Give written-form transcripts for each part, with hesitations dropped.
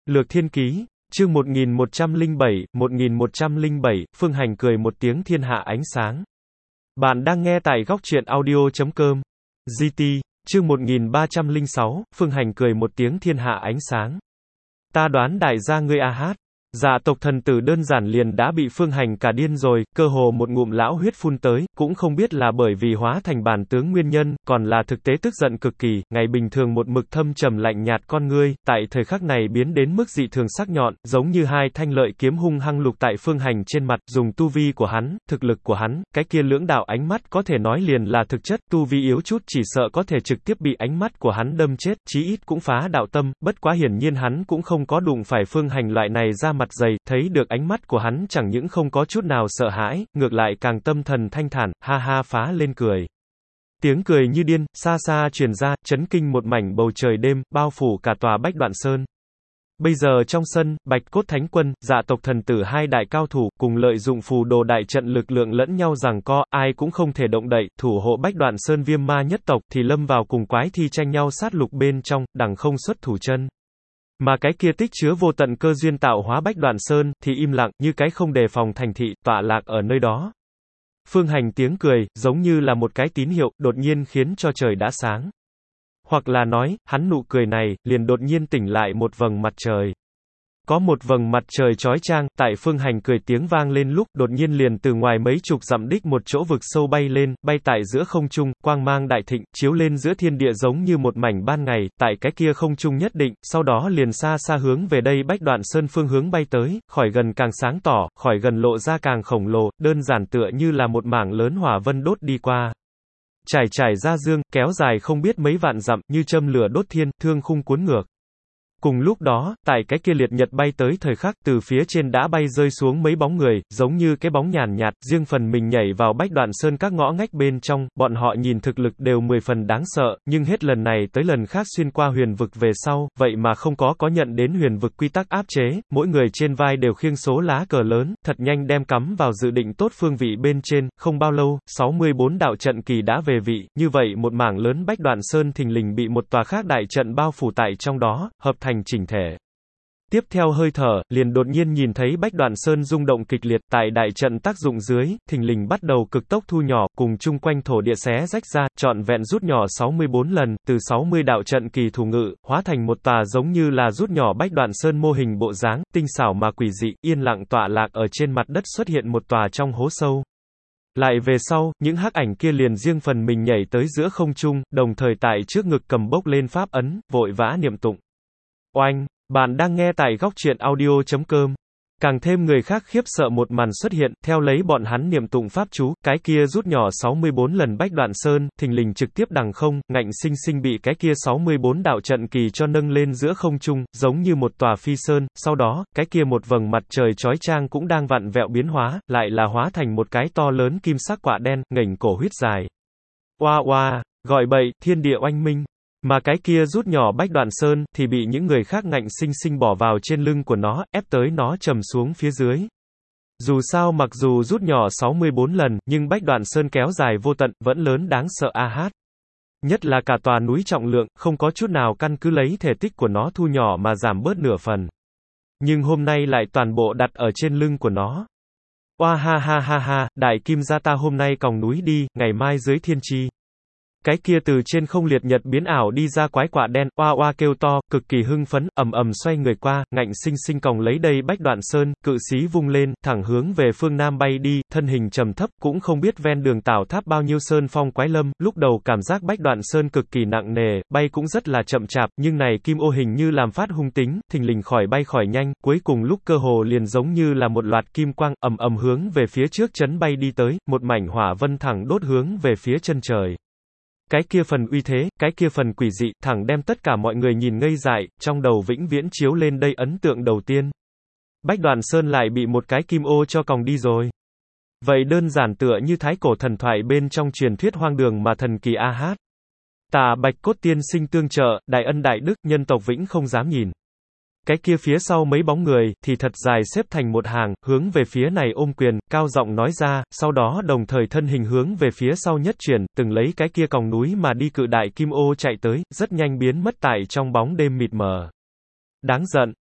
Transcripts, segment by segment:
Lược Thiên Ký, chương 1107, Phương Hành cười một tiếng thiên hạ ánh sáng. Bạn đang nghe tại góc truyện audio.com. GT, chương 1306, Phương Hành cười một tiếng thiên hạ ánh sáng. Ta đoán đại gia ngươi a hát. Dạ tộc thần tử đơn giản liền đã bị Phương Hành cả điên rồi, cơ hồ một ngụm lão huyết phun tới, cũng không biết là bởi vì hóa thành bản tướng nguyên nhân, còn là thực tế tức giận cực kỳ, ngày bình thường một mực thâm trầm lạnh nhạt con ngươi, tại thời khắc này biến đến mức dị thường sắc nhọn, giống như hai thanh lợi kiếm hung hăng lục tại Phương Hành trên mặt, dùng tu vi của hắn, thực lực của hắn, cái kia lưỡng đạo ánh mắt có thể nói liền là thực chất, tu vi yếu chút chỉ sợ có thể trực tiếp bị ánh mắt của hắn đâm chết, chí ít cũng phá đạo tâm, bất quá hiển nhiên hắn cũng không có đụng phải Phương Hành loại này ra mặt dày, thấy được ánh mắt của hắn chẳng những không có chút nào sợ hãi, ngược lại càng tâm thần thanh thản, ha ha phá lên cười. Tiếng cười như điên, xa xa truyền ra, chấn kinh một mảnh bầu trời đêm, bao phủ cả tòa Bách Đoạn Sơn. Bây giờ trong sân, Bạch Cốt Thánh Quân, Dạ tộc thần tử hai đại cao thủ, cùng lợi dụng phù đồ đại trận lực lượng lẫn nhau giằng co, ai cũng không thể động đậy, thủ hộ Bách Đoạn Sơn Viêm Ma nhất tộc thì lâm vào cùng quái thi tranh nhau sát lục bên trong, đằng không xuất thủ chân. Mà cái kia tích chứa vô tận cơ duyên tạo hóa Bách Đoạn Sơn, thì im lặng, như cái không đề phòng thành thị, tọa lạc ở nơi đó. Phương Hành tiếng cười, giống như là một cái tín hiệu, đột nhiên khiến cho trời đã sáng. Hoặc là nói, hắn nụ cười này, liền đột nhiên tỉnh lại một vầng mặt trời. Có một vầng mặt trời chói chang, tại Phương Hành cười tiếng vang lên lúc, đột nhiên liền từ ngoài mấy chục dặm đích một chỗ vực sâu bay lên, bay tại giữa không trung, quang mang đại thịnh, chiếu lên giữa thiên địa giống như một mảnh ban ngày, tại cái kia không trung nhất định, sau đó liền xa xa hướng về đây Bách Đoạn Sơn phương hướng bay tới, khỏi gần càng sáng tỏ, khỏi gần lộ ra càng khổng lồ, đơn giản tựa như là một mảng lớn hỏa vân đốt đi qua. Trải trải ra dương, kéo dài không biết mấy vạn dặm, như châm lửa đốt thiên, thương khung cuốn ngược. Cùng lúc đó, tại cái kia liệt nhật bay tới thời khắc, từ phía trên đã bay rơi xuống mấy bóng người, giống như cái bóng nhàn nhạt, riêng phần mình nhảy vào Bách Đoạn Sơn các ngõ ngách bên trong, bọn họ nhìn thực lực đều 10 phần đáng sợ, nhưng hết lần này tới lần khác xuyên qua huyền vực về sau, vậy mà không có nhận đến huyền vực quy tắc áp chế, mỗi người trên vai đều khiêng số lá cờ lớn, thật nhanh đem cắm vào dự định tốt phương vị bên trên, không bao lâu, 64 đạo trận kỳ đã về vị, như vậy một mảng lớn Bách Đoạn Sơn thình lình bị một tòa khác đại trận bao phủ tại trong đó, hợp thành chỉnh thể. Tiếp theo hơi thở, liền đột nhiên nhìn thấy Bách Đoạn Sơn rung động kịch liệt, tại đại trận tác dụng dưới, thình lình bắt đầu cực tốc thu nhỏ, cùng chung quanh thổ địa xé rách ra, trọn vẹn rút nhỏ 64 lần, từ 60 đạo trận kỳ thủ ngự, hóa thành một tòa giống như là rút nhỏ Bách Đoạn Sơn mô hình bộ dáng, tinh xảo mà quỷ dị, yên lặng tọa lạc ở trên mặt đất xuất hiện một tòa trong hố sâu. Lại về sau, những hắc ảnh kia liền riêng phần mình nhảy tới giữa không trung, đồng thời tại trước ngực cầm bốc lên pháp ấn, vội vã niệm tụng. Oanh, bạn đang nghe tại góc truyện audio.com. Càng thêm người khác khiếp sợ một màn xuất hiện, theo lấy bọn hắn niệm tụng pháp chú, cái kia rút nhỏ 64 lần Bách Đoạn Sơn, thình lình trực tiếp đằng không, ngạnh sinh sinh bị cái kia 64 đạo trận kỳ cho nâng lên giữa không trung, giống như một tòa phi sơn, sau đó, cái kia một vầng mặt trời chói chang cũng đang vặn vẹo biến hóa, lại là hóa thành một cái to lớn kim sắc quả đen, nghềnh cổ huyết dài. Oa oa, gọi bậy, thiên địa oanh minh. Mà cái kia rút nhỏ Bách Đoạn Sơn, thì bị những người khác ngạnh sinh sinh bỏ vào trên lưng của nó, ép tới nó trầm xuống phía dưới. Dù sao mặc dù rút nhỏ 64 lần, nhưng Bách Đoạn Sơn kéo dài vô tận, vẫn lớn đáng sợ a hát. Nhất là cả tòa núi trọng lượng, không có chút nào căn cứ lấy thể tích của nó thu nhỏ mà giảm bớt nửa phần. Nhưng hôm nay lại toàn bộ đặt ở trên lưng của nó. Oa ha ha ha ha, đại kim gia ta hôm nay còng núi đi, ngày mai dưới thiên chi. Cái kia từ trên không liệt nhật biến ảo đi ra quái quạ đen, oa oa kêu to, cực kỳ hưng phấn, ầm ầm xoay người qua, ngạnh sinh sinh còng lấy đây Bách Đoạn Sơn, cự xí vung lên, thẳng hướng về phương Nam bay đi, thân hình trầm thấp, cũng không biết ven đường tảo tháp bao nhiêu sơn phong quái lâm, lúc đầu cảm giác Bách Đoạn Sơn cực kỳ nặng nề, bay cũng rất là chậm chạp, nhưng này kim ô hình như làm phát hung tính, thình lình khỏi bay khỏi nhanh, cuối cùng lúc cơ hồ liền giống như là một loạt kim quang, ầm ầm hướng về phía trước chấn bay đi tới, một mảnh hỏa vân thẳng đốt hướng về phía chân trời. Cái kia phần uy thế, cái kia phần quỷ dị, thẳng đem tất cả mọi người nhìn ngây dại, trong đầu vĩnh viễn chiếu lên đây ấn tượng đầu tiên. Bách Đoạn Sơn lại bị một cái kim ô cho còng đi rồi. Vậy đơn giản tựa như thái cổ thần thoại bên trong truyền thuyết hoang đường mà thần kỳ a hát. Tà Bạch Cốt tiên sinh tương trợ, đại ân đại đức, nhân tộc vĩnh không dám nhìn. Cái kia phía sau mấy bóng người, thì thật dài xếp thành một hàng, hướng về phía này ôm quyền, cao giọng nói ra, sau đó đồng thời thân hình hướng về phía sau nhất chuyển, từng lấy cái kia còng núi mà đi cự đại kim ô chạy tới, rất nhanh biến mất tại trong bóng đêm mịt mờ. Đáng giận,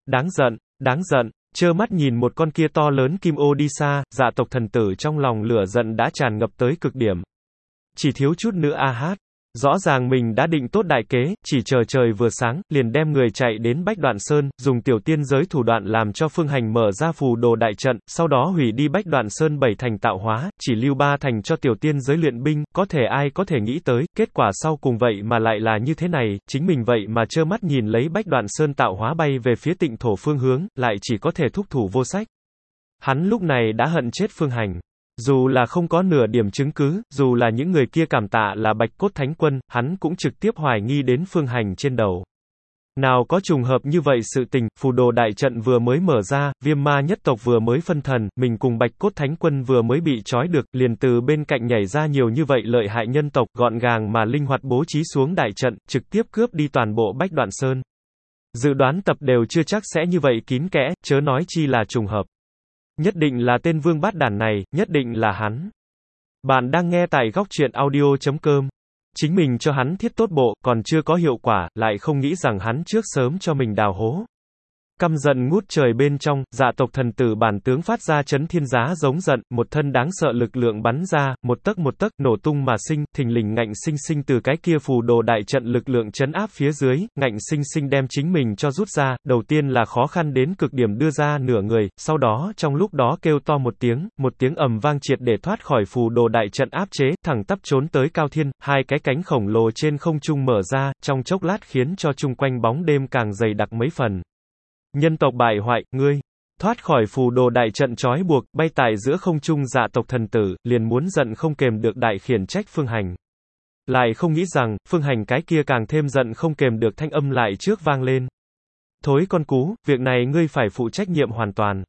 Đáng giận, trơ mắt nhìn một con kia to lớn kim ô đi xa, dạ tộc thần tử trong lòng lửa giận đã tràn ngập tới cực điểm. Chỉ thiếu chút nữa a hát. Rõ ràng mình đã định tốt đại kế, chỉ chờ trời vừa sáng, liền đem người chạy đến Bách Đoạn Sơn, dùng tiểu tiên giới thủ đoạn làm cho Phương Hành mở ra phù đồ đại trận, sau đó hủy đi Bách Đoạn Sơn 7 thành tạo hóa, chỉ lưu 3 thành cho tiểu tiên giới luyện binh, ai có thể nghĩ tới, kết quả sau cùng vậy mà lại là như thế này, chính mình vậy mà trơ mắt nhìn lấy Bách Đoạn Sơn tạo hóa bay về phía Tịnh Thổ phương hướng, lại chỉ có thể thúc thủ vô sách. Hắn lúc này đã hận chết Phương Hành. Dù là không có nửa điểm chứng cứ, dù là những người kia cảm tạ là Bạch Cốt Thánh Quân, hắn cũng trực tiếp hoài nghi đến Phương Hành trên đầu. Nào có trùng hợp như vậy sự tình, phù đồ đại trận vừa mới mở ra, Viêm Ma nhất tộc vừa mới phân thần, mình cùng Bạch Cốt Thánh Quân vừa mới bị trói được, liền từ bên cạnh nhảy ra nhiều như vậy lợi hại nhân tộc, gọn gàng mà linh hoạt bố trí xuống đại trận, trực tiếp cướp đi toàn bộ Bách Đoạn Sơn. Dự đoán tập đều chưa chắc sẽ như vậy kín kẽ, chớ nói chi là trùng hợp. Nhất định là tên vương bát đản này, nhất định là hắn. Bạn đang nghe tại góc truyện audio.com. Chính mình cho hắn thiết tốt bộ, còn chưa có hiệu quả, lại không nghĩ rằng hắn trước sớm cho mình đào hố. Căm giận ngút trời bên trong, dạ tộc thần tử bản tướng phát ra chấn thiên giá giống giận, một thân đáng sợ lực lượng bắn ra, một tấc, nổ tung mà sinh, thình lình ngạnh sinh sinh từ cái kia phù đồ đại trận lực lượng chấn áp phía dưới, ngạnh sinh sinh đem chính mình cho rút ra, đầu tiên là khó khăn đến cực điểm đưa ra nửa người, sau đó trong lúc đó kêu to một tiếng ầm vang triệt để thoát khỏi phù đồ đại trận áp chế, thẳng tắp trốn tới cao thiên, hai cái cánh khổng lồ trên không trung mở ra, trong chốc lát khiến cho chung quanh bóng đêm càng dày đặc mấy phần. Nhân tộc bại hoại, ngươi thoát khỏi phù đồ đại trận trói buộc, bay tại giữa không trung dạ tộc thần tử, liền muốn giận không kềm được đại khiển trách Phương Hành. Lại không nghĩ rằng, Phương Hành cái kia càng thêm giận không kềm được thanh âm lại trước vang lên. Thối con cú, việc này ngươi phải phụ trách nhiệm hoàn toàn.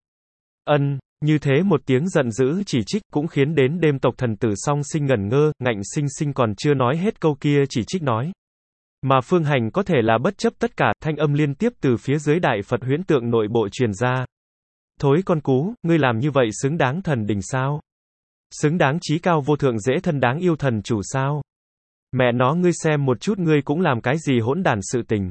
Như thế một tiếng giận dữ chỉ trích cũng khiến đến đêm tộc thần tử song sinh ngẩn ngơ, ngạnh sinh sinh còn chưa nói hết câu kia chỉ trích nói. Mà Phương Hành có thể là bất chấp tất cả, thanh âm liên tiếp từ phía dưới đại Phật huyễn tượng nội bộ truyền ra. Thối con cú, ngươi làm như vậy xứng đáng thần đình sao? Xứng đáng chí cao vô thượng dễ thân đáng yêu thần chủ sao? Mẹ nó ngươi xem một chút ngươi cũng làm cái gì hỗn đản sự tình.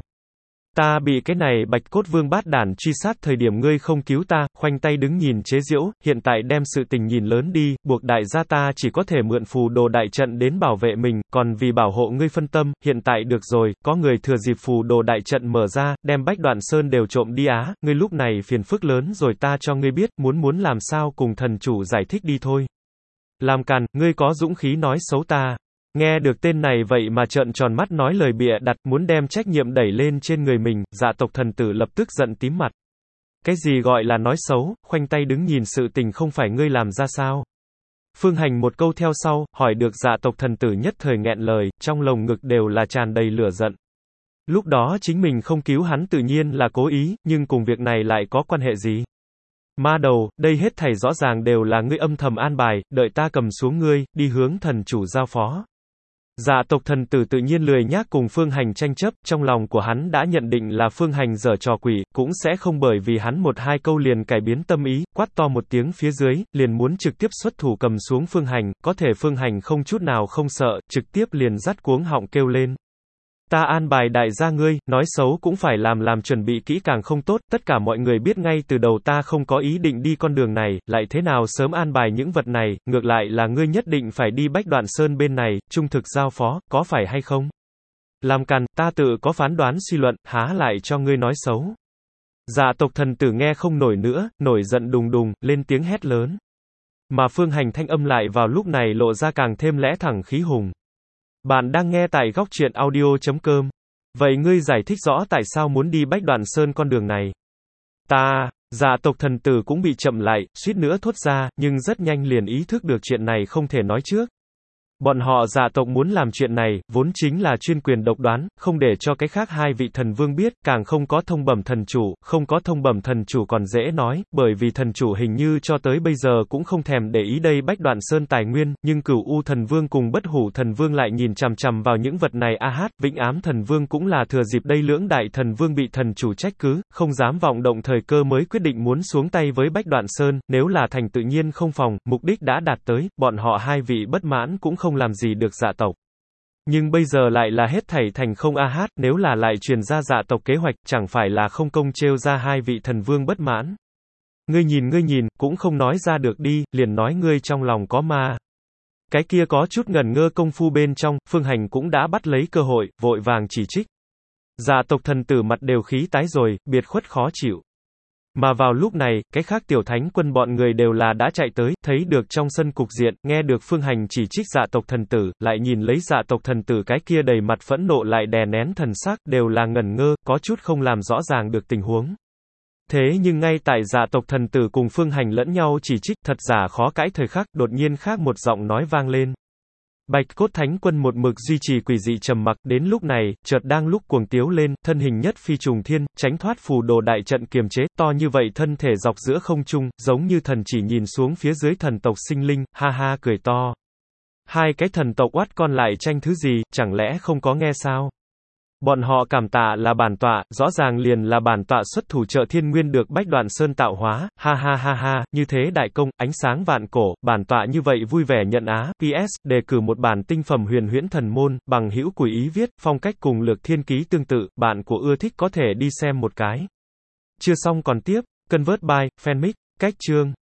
Ta bị cái này Bạch Cốt Vương bát đản truy sát thời điểm ngươi không cứu ta, khoanh tay đứng nhìn chế giễu, hiện tại đem sự tình nhìn lớn đi, buộc đại gia ta chỉ có thể mượn phù đồ đại trận đến bảo vệ mình, còn vì bảo hộ ngươi phân tâm, hiện tại được rồi, có người thừa dịp phù đồ đại trận mở ra, đem Bách Đoạn Sơn đều trộm đi á, ngươi lúc này phiền phức lớn rồi ta cho ngươi biết, muốn làm sao cùng thần chủ giải thích đi thôi. Làm càn, ngươi có dũng khí nói xấu ta. Nghe được tên này vậy mà trợn tròn mắt nói lời bịa đặt, muốn đem trách nhiệm đẩy lên trên người mình, dạ tộc thần tử lập tức giận tím mặt. Cái gì gọi là nói xấu, khoanh tay đứng nhìn sự tình không phải ngươi làm ra sao? Phương Hành một câu theo sau, hỏi được dạ tộc thần tử nhất thời nghẹn lời, trong lồng ngực đều là tràn đầy lửa giận. Lúc đó chính mình không cứu hắn tự nhiên là cố ý, nhưng cùng việc này lại có quan hệ gì? Ma đầu, đây hết thảy rõ ràng đều là ngươi âm thầm an bài, đợi ta cầm xuống ngươi, đi hướng thần chủ giao phó. Dạ tộc thần tử tự nhiên lười nhác cùng Phương Hành tranh chấp, trong lòng của hắn đã nhận định là Phương Hành giở trò quỷ, cũng sẽ không bởi vì hắn một hai câu liền cải biến tâm ý, quát to một tiếng phía dưới, liền muốn trực tiếp xuất thủ cầm xuống Phương Hành, có thể Phương Hành không chút nào không sợ, trực tiếp liền dắt cuống họng kêu lên. Ta an bài đại gia ngươi, nói xấu cũng phải làm chuẩn bị kỹ càng không tốt, tất cả mọi người biết ngay từ đầu ta không có ý định đi con đường này, lại thế nào sớm an bài những vật này, ngược lại là ngươi nhất định phải đi Bách Đoạn Sơn bên này, trung thực giao phó, có phải hay không? Làm càn, ta tự có phán đoán suy luận, há lại cho ngươi nói xấu. Dạ tộc thần tử nghe không nổi nữa, nổi giận đùng đùng, lên tiếng hét lớn. Mà Phương Hành thanh âm lại vào lúc này lộ ra càng thêm lẽ thẳng khí hùng. Bạn đang nghe tại góc truyện audio.com. Vậy ngươi giải thích rõ tại sao muốn đi Bách Đoạn Sơn con đường này? Dạ tộc thần tử cũng bị chậm lại, suýt nữa thốt ra, nhưng rất nhanh liền ý thức được chuyện này không thể nói trước. Bọn họ dạ tộc muốn làm chuyện này, vốn chính là chuyên quyền độc đoán, không để cho cái khác hai vị thần vương biết, càng không có thông bẩm thần chủ, không có thông bẩm thần chủ còn dễ nói, bởi vì thần chủ hình như cho tới bây giờ cũng không thèm để ý đây Bách Đoạn Sơn tài nguyên, nhưng Cửu U thần vương cùng Bất Hủ thần vương lại nhìn chằm chằm vào những vật này Vĩnh Ám thần vương cũng là thừa dịp đây lưỡng đại thần vương bị thần chủ trách cứ, không dám vọng động thời cơ mới quyết định muốn xuống tay với Bách Đoạn Sơn, nếu là thành tự nhiên không phòng, mục đích đã đạt tới, bọn họ hai vị bất mãn cũng không làm gì được dạ tộc. Nhưng bây giờ lại là hết thảy thành không a hát, nếu là lại truyền ra dạ tộc kế hoạch, chẳng phải là không công trêu ra hai vị thần vương bất mãn. Ngươi nhìn, cũng không nói ra được đi, liền nói ngươi trong lòng có ma. Cái kia có chút ngần ngơ công phu bên trong, Phương Hành cũng đã bắt lấy cơ hội, vội vàng chỉ trích. Dạ tộc thần tử mặt đều khí tái rồi, biệt khuất khó chịu. Mà vào lúc này, cái khác tiểu thánh quân bọn người đều là đã chạy tới, thấy được trong sân cục diện, nghe được Phương Hành chỉ trích dạ tộc thần tử, lại nhìn lấy dạ tộc thần tử cái kia đầy mặt phẫn nộ lại đè nén thần sắc, đều là ngẩn ngơ, có chút không làm rõ ràng được tình huống. Thế nhưng ngay tại dạ tộc thần tử cùng Phương Hành lẫn nhau chỉ trích, thật giả khó cãi thời khắc, đột nhiên khác một giọng nói vang lên. Bạch cốt thánh quân một mực duy trì quỷ dị trầm mặc, đến lúc này, chợt đang lúc cuồng tiếu lên, thân hình nhất phi trùng thiên, tránh thoát phù đồ đại trận kiềm chế, to như vậy thân thể dọc giữa không trung, giống như thần chỉ nhìn xuống phía dưới thần tộc sinh linh, ha ha cười to. Hai cái thần tộc oắt con lại tranh thứ gì, chẳng lẽ không có nghe sao? Bọn họ cảm tạ là bản tọa, rõ ràng liền là bản tọa xuất thủ trợ thiên nguyên được Bách Đoạn Sơn tạo hóa, ha ha ha ha, như thế đại công, ánh sáng vạn cổ, bản tọa như vậy vui vẻ nhận á, PS, đề cử một bản tinh phẩm huyền huyễn thần môn, bằng hữu của ý viết, phong cách cùng Lược Thiên Ký tương tự, bạn của ưa thích có thể đi xem một cái. Chưa xong còn tiếp, Convert by, Fanmic, cách chương.